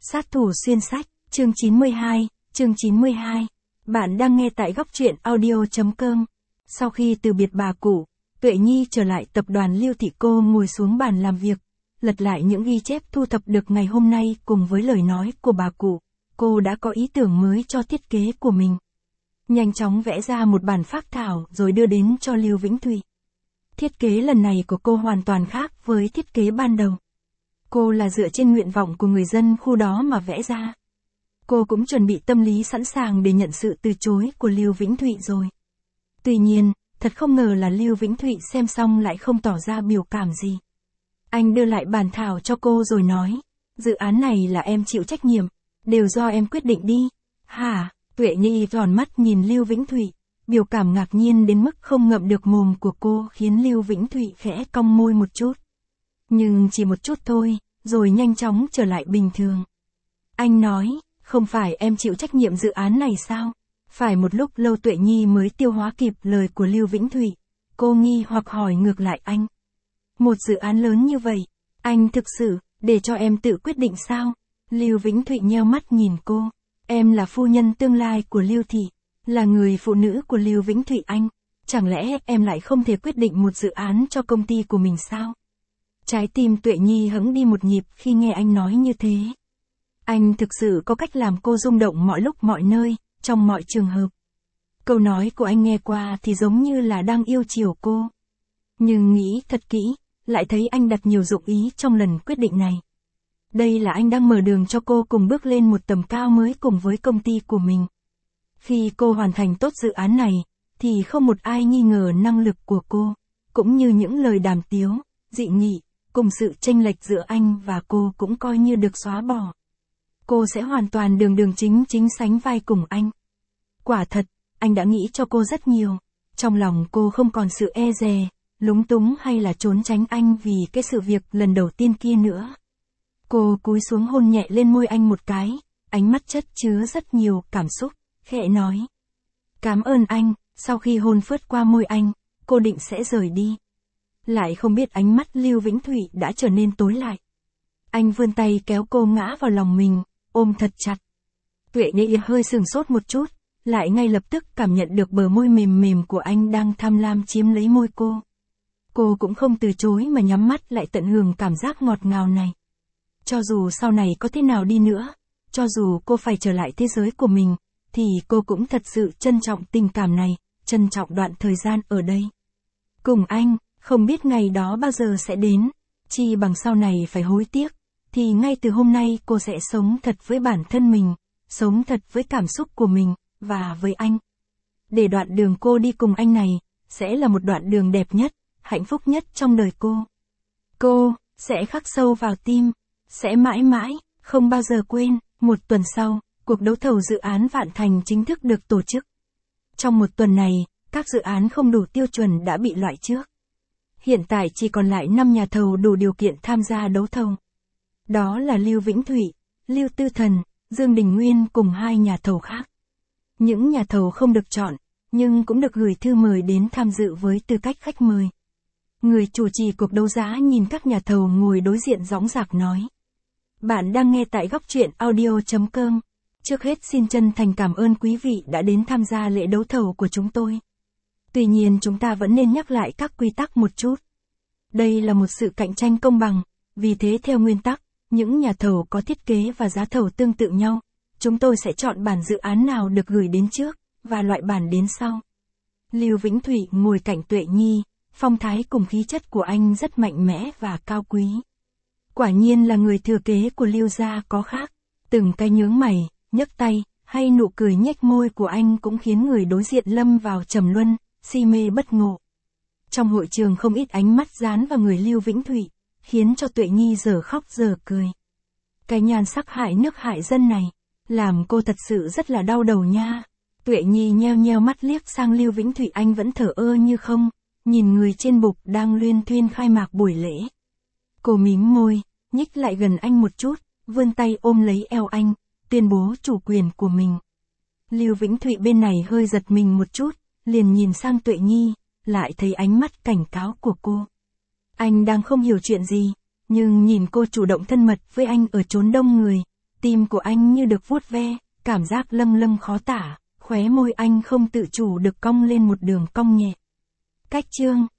Sát thủ xuyên sách, chương 92. Bạn đang nghe tại góc truyện audio.com. Sau khi từ biệt bà cụ, Tuệ Nhi trở lại tập đoàn Lưu Thị. Cô ngồi xuống bàn làm việc, lật lại những ghi chép thu thập được ngày hôm nay cùng với lời nói của bà cụ. Cô đã có ý tưởng mới cho thiết kế của mình. Nhanh chóng vẽ ra một bản phác thảo rồi đưa đến cho Lưu Vĩnh Thụy. Thiết kế lần này của cô hoàn toàn khác với thiết kế ban đầu. Cô là dựa trên nguyện vọng của người dân khu đó mà vẽ ra. Cô cũng chuẩn bị tâm lý sẵn sàng để nhận sự từ chối của Lưu Vĩnh Thụy rồi. Tuy nhiên, thật không ngờ là Lưu Vĩnh Thụy xem xong lại không tỏ ra biểu cảm gì. Anh đưa lại bản thảo cho cô rồi nói, dự án này là em chịu trách nhiệm, đều do em quyết định đi. Hả? Tuệ Nhi tròn mắt nhìn Lưu Vĩnh Thụy, biểu cảm ngạc nhiên đến mức không ngậm được mồm của cô khiến Lưu Vĩnh Thụy khẽ cong môi một chút. Nhưng chỉ một chút thôi, rồi nhanh chóng trở lại bình thường. Anh nói, không phải em chịu trách nhiệm dự án này sao? Phải một lúc lâu Tuệ Nhi mới tiêu hóa kịp lời của Lưu Vĩnh Thụy. Cô nghi hoặc hỏi ngược lại anh. Một dự án lớn như vậy, anh thực sự, để cho em tự quyết định sao? Lưu Vĩnh Thụy nheo mắt nhìn cô. Em là phu nhân tương lai của Lưu Thị, là người phụ nữ của Lưu Vĩnh Thụy anh. Chẳng lẽ em lại không thể quyết định một dự án cho công ty của mình sao? Trái tim Tuệ Nhi hững đi một nhịp khi nghe anh nói như thế. Anh thực sự có cách làm cô rung động mọi lúc mọi nơi, trong mọi trường hợp. Câu nói của anh nghe qua thì giống như là đang yêu chiều cô. Nhưng nghĩ thật kỹ, lại thấy anh đặt nhiều dụng ý trong lần quyết định này. Đây là anh đang mở đường cho cô cùng bước lên một tầm cao mới cùng với công ty của mình. Khi cô hoàn thành tốt dự án này, thì không một ai nghi ngờ năng lực của cô, cũng như những lời đàm tiếu, dị nghị, cùng sự chênh lệch giữa anh và cô cũng coi như được xóa bỏ. Cô sẽ hoàn toàn đường chính sánh vai cùng anh. Quả thật, anh đã nghĩ cho cô rất nhiều. Trong lòng cô không còn sự e dè, lúng túng hay là trốn tránh anh vì cái sự việc lần đầu tiên kia nữa. Cô cúi xuống hôn nhẹ lên môi anh một cái, ánh mắt chất chứa rất nhiều cảm xúc, khẽ nói. Cảm ơn anh. Sau khi hôn phớt qua môi anh, cô định sẽ rời đi. Lại không biết ánh mắt Lưu Vĩnh Thụy đã trở nên tối lại. Anh vươn tay kéo cô ngã vào lòng mình, ôm thật chặt. Tuệ Nhi hơi sừng sốt một chút, lại ngay lập tức cảm nhận được bờ môi mềm mềm của anh đang tham lam chiếm lấy môi cô. Cô cũng không từ chối mà nhắm mắt lại tận hưởng cảm giác ngọt ngào này. Cho dù sau này có thế nào đi nữa, cho dù cô phải trở lại thế giới của mình, thì cô cũng thật sự trân trọng tình cảm này, trân trọng đoạn thời gian ở đây. Cùng anh, không biết ngày đó bao giờ sẽ đến, chi bằng sau này phải hối tiếc, thì ngay từ hôm nay cô sẽ sống thật với bản thân mình, sống thật với cảm xúc của mình, và với anh. Để đoạn đường cô đi cùng anh này, sẽ là một đoạn đường đẹp nhất, hạnh phúc nhất trong đời cô. Cô, sẽ khắc sâu vào tim, sẽ mãi mãi, không bao giờ quên. Một tuần sau, cuộc đấu thầu dự án Vạn Thành chính thức được tổ chức. Trong một tuần này, các dự án không đủ tiêu chuẩn đã bị loại trước. Hiện tại chỉ còn lại 5 nhà thầu đủ điều kiện tham gia đấu thầu. Đó là Lưu Vĩnh Thụy, Lưu Tư Thần, Dương Đình Nguyên cùng 2 nhà thầu khác. Những nhà thầu không được chọn, nhưng cũng được gửi thư mời đến tham dự với tư cách khách mời. Người chủ trì cuộc đấu giá nhìn các nhà thầu ngồi đối diện dõng dạc nói. Bạn đang nghe tại góc truyện audio.com. Trước hết xin chân thành cảm ơn quý vị đã đến tham gia lễ đấu thầu của chúng tôi. Tuy nhiên chúng ta vẫn nên nhắc lại các quy tắc một chút. Đây là một sự cạnh tranh công bằng, vì thế theo nguyên tắc, những nhà thầu có thiết kế và giá thầu tương tự nhau, chúng tôi sẽ chọn bản dự án nào được gửi đến trước, và loại bản đến sau. Lưu Vĩnh Thụy ngồi cạnh Tuệ Nhi, phong thái cùng khí chất của anh rất mạnh mẽ và cao quý. Quả nhiên là người thừa kế của Lưu gia có khác, từng cái nhướng mày, nhấc tay, hay nụ cười nhếch môi của anh cũng khiến người đối diện lâm vào trầm luân, si mê bất ngộ. Trong hội trường không ít ánh mắt dán vào người Lưu Vĩnh Thụy, khiến cho Tuệ Nhi giờ khóc giờ cười. Cái nhan sắc hại nước hại dân này, làm cô thật sự rất là đau đầu nha. Tuệ Nhi nheo nheo mắt liếc sang Lưu Vĩnh Thụy, anh vẫn thở ơ như không, nhìn người trên bục đang luyên thuyên khai mạc buổi lễ. Cô mím môi, nhích lại gần anh một chút, vươn tay ôm lấy eo anh, tuyên bố chủ quyền của mình. Lưu Vĩnh Thụy bên này hơi giật mình một chút, liền nhìn sang Tuệ Nhi, lại thấy ánh mắt cảnh cáo của cô. Anh đang không hiểu chuyện gì, nhưng nhìn cô chủ động thân mật với anh ở chốn đông người, Tim của anh như được vuốt ve, cảm giác lâng lâng khó tả, khóe môi anh không tự chủ được cong lên một đường cong nhẹ. Cách chương